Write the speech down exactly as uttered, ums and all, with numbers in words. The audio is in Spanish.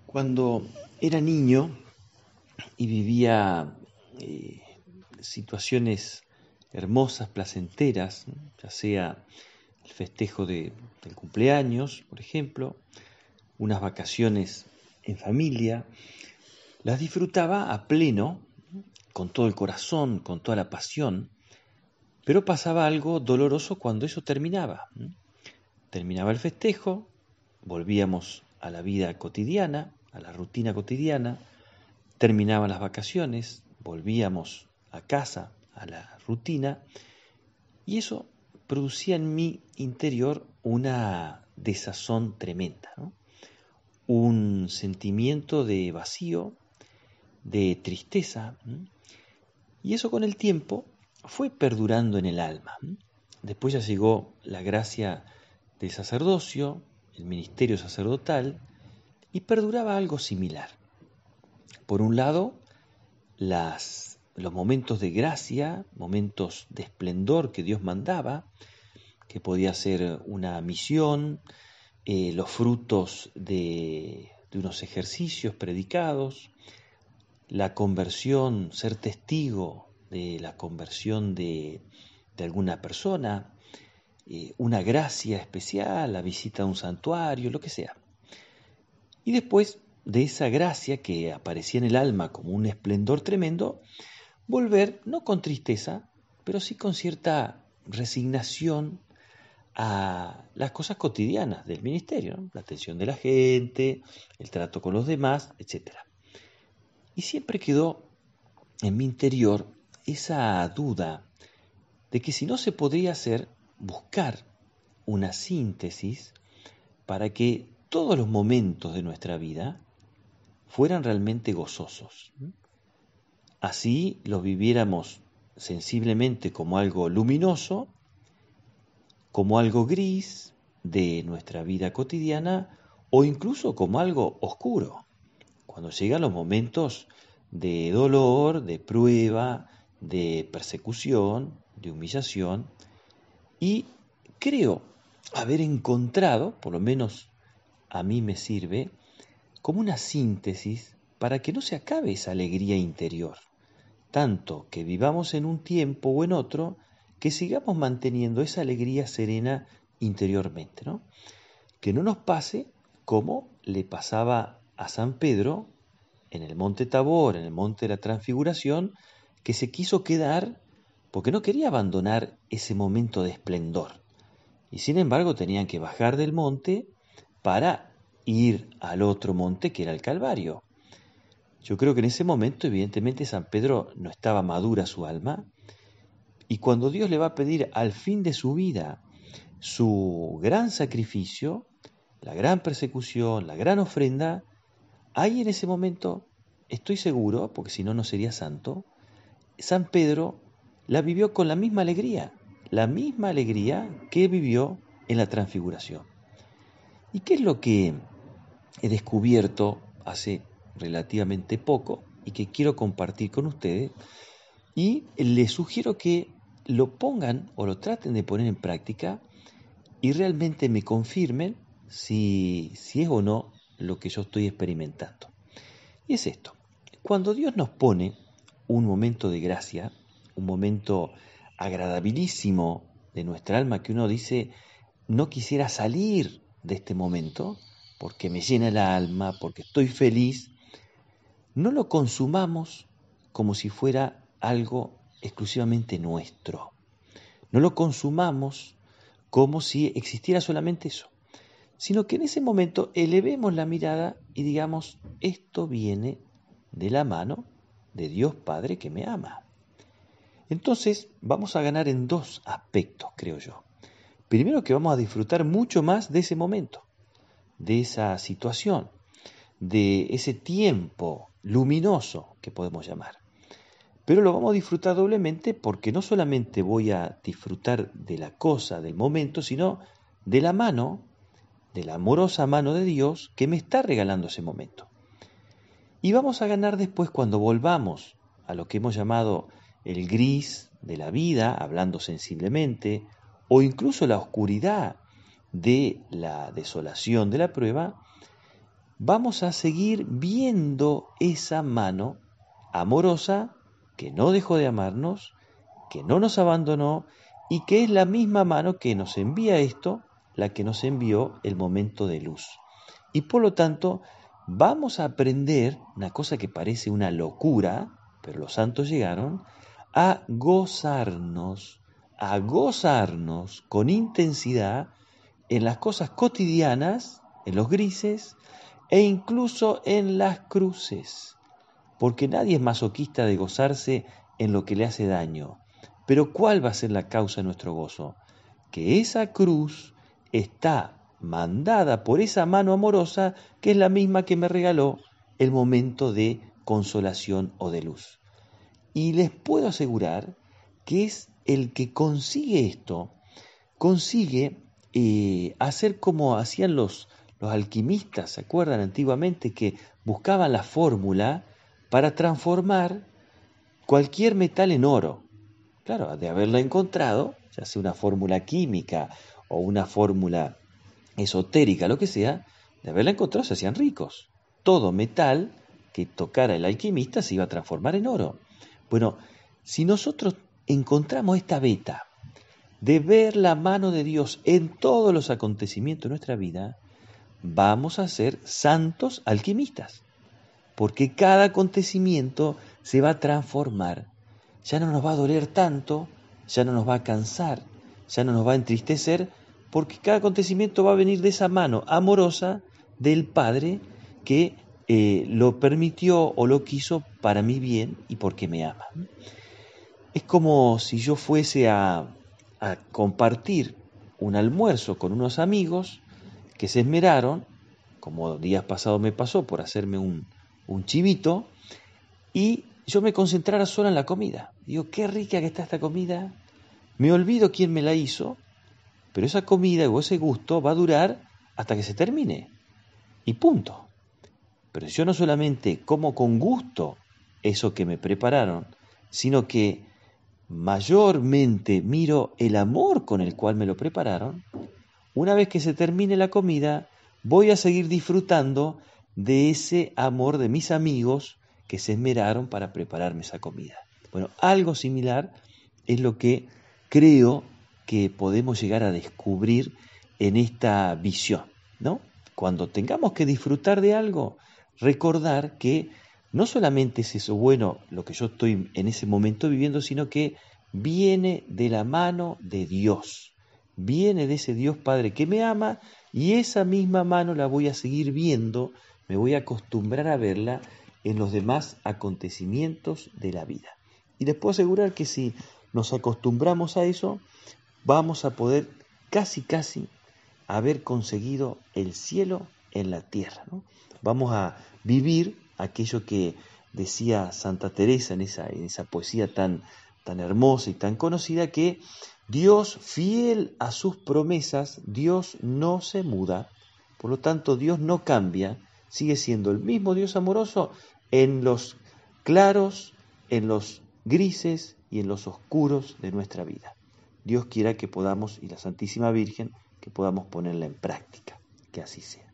Cuando era niño y vivía eh, situaciones hermosas, placenteras, ¿no? Ya sea el festejo de, del cumpleaños, por ejemplo, unas vacaciones en familia, las disfrutaba a pleno, ¿no? Con todo el corazón, con toda la pasión, pero pasaba algo doloroso cuando eso terminaba, ¿no? Terminaba el festejo, volvíamos a la vida cotidiana, a la rutina cotidiana. Terminaban las vacaciones, volvíamos a casa, a la rutina, y eso producía en mi interior una desazón tremenda, ¿no? Un sentimiento de vacío, de tristeza, ¿no? Y eso con el tiempo fue perdurando en el alma, ¿no? Después ya llegó la gracia del sacerdocio, el ministerio sacerdotal, y perduraba algo similar. Por un lado, Las, los momentos de gracia, momentos de esplendor que Dios mandaba, que podía ser una misión, eh, los frutos de, de unos ejercicios predicados, la conversión, ser testigo de la conversión de, de alguna persona, eh, una gracia especial, la visita a un santuario, lo que sea. Y después de esa gracia que aparecía en el alma como un esplendor tremendo, volver, no con tristeza, pero sí con cierta resignación a las cosas cotidianas del ministerio, ¿no? La atención de la gente, el trato con los demás, etcétera. Y siempre quedó en mi interior esa duda de que si no se podría hacer, buscar una síntesis para que todos los momentos de nuestra vida fueran realmente gozosos. Así los viviéramos sensiblemente como algo luminoso, como algo gris de nuestra vida cotidiana o incluso como algo oscuro. Cuando llegan los momentos de dolor, de prueba, de persecución, de humillación, y creo haber encontrado, por lo menos a mí me sirve, como una síntesis para que no se acabe esa alegría interior, tanto que vivamos en un tiempo o en otro, que sigamos manteniendo esa alegría serena interiormente, ¿no? Que no nos pase como le pasaba a San Pedro en el monte Tabor, en el monte de la Transfiguración, que se quiso quedar porque no quería abandonar ese momento de esplendor. Y sin embargo tenían que bajar del monte para ir al otro monte que era el Calvario. Yo creo que en ese momento, evidentemente, San Pedro no estaba madura su alma, y cuando Dios le va a pedir al fin de su vida su gran sacrificio, la gran persecución, la gran ofrenda, ahí en ese momento, estoy seguro, porque si no, no sería santo, San Pedro la vivió con la misma alegría, la misma alegría que vivió en la Transfiguración. ¿Y qué es lo que he descubierto hace relativamente poco y que quiero compartir con ustedes? Y les sugiero que lo pongan o lo traten de poner en práctica y realmente me confirmen si, si es o no lo que yo estoy experimentando. Y es esto: cuando Dios nos pone un momento de gracia, un momento agradabilísimo de nuestra alma, que uno dice, no quisiera salir de este momento porque me llena el alma, porque estoy feliz, no lo consumamos como si fuera algo exclusivamente nuestro. No lo consumamos como si existiera solamente eso, sino que en ese momento elevemos la mirada y digamos, esto viene de la mano de Dios Padre que me ama. Entonces vamos a ganar en dos aspectos, creo yo. Primero, que vamos a disfrutar mucho más de ese momento, de esa situación, de ese tiempo luminoso que podemos llamar. Pero lo vamos a disfrutar doblemente porque no solamente voy a disfrutar de la cosa, del momento, sino de la mano, de la amorosa mano de Dios que me está regalando ese momento. Y vamos a ganar después cuando volvamos a lo que hemos llamado el gris de la vida, hablando sensiblemente, o incluso la oscuridad de la desolación de la prueba, vamos a seguir viendo esa mano amorosa que no dejó de amarnos, que no nos abandonó y que es la misma mano que nos envía esto, la que nos envió el momento de luz. Y por lo tanto, vamos a aprender, una cosa que parece una locura, pero los santos llegaron, a gozarnos, a gozarnos con intensidad en las cosas cotidianas, en los grises, e incluso en las cruces, porque nadie es masoquista de gozarse en lo que le hace daño. Pero ¿cuál va a ser la causa de nuestro gozo? Que esa cruz está mandada por esa mano amorosa que es la misma que me regaló el momento de consolación o de luz. Y les puedo asegurar que es el que consigue esto, consigue eh, hacer como hacían los, los alquimistas, ¿se acuerdan antiguamente? Que buscaban la fórmula para transformar cualquier metal en oro. Claro, de haberla encontrado, ya sea una fórmula química o una fórmula esotérica, lo que sea, de haberla encontrado se hacían ricos. Todo metal que tocara el alquimista se iba a transformar en oro. Bueno, si nosotros encontramos esta beta de ver la mano de Dios en todos los acontecimientos de nuestra vida, vamos a ser santos alquimistas, porque cada acontecimiento se va a transformar. Ya no nos va a doler tanto, ya no nos va a cansar, ya no nos va a entristecer, porque cada acontecimiento va a venir de esa mano amorosa del Padre que eh, lo permitió o lo quiso para mi bien y porque me ama. Es como si yo fuese a, a compartir un almuerzo con unos amigos que se esmeraron, como días pasados me pasó, por hacerme un, un chivito, y yo me concentrara solo en la comida. Digo, qué rica que está esta comida. Me olvido quién me la hizo, pero esa comida o ese gusto va a durar hasta que se termine. Y punto. Pero yo no solamente como con gusto eso que me prepararon, sino que mayormente miro el amor con el cual me lo prepararon. Una vez que se termine la comida, voy a seguir disfrutando de ese amor de mis amigos que se esmeraron para prepararme esa comida. Bueno, algo similar es lo que creo que podemos llegar a descubrir en esta visión, ¿no? Cuando tengamos que disfrutar de algo, recordar que no solamente es eso bueno lo que yo estoy en ese momento viviendo, sino que viene de la mano de Dios, viene de ese Dios Padre que me ama y esa misma mano la voy a seguir viendo, me voy a acostumbrar a verla en los demás acontecimientos de la vida. Y les puedo asegurar que si nos acostumbramos a eso, vamos a poder casi casi haber conseguido el cielo en la tierra, ¿no? Vamos a vivir aquello que decía Santa Teresa en esa, en esa poesía tan, tan hermosa y tan conocida, que Dios, fiel a sus promesas, Dios no se muda, por lo tanto Dios no cambia, sigue siendo el mismo Dios amoroso en los claros, en los grises y en los oscuros de nuestra vida. Dios quiera que podamos, y la Santísima Virgen, que podamos ponerla en práctica, que así sea.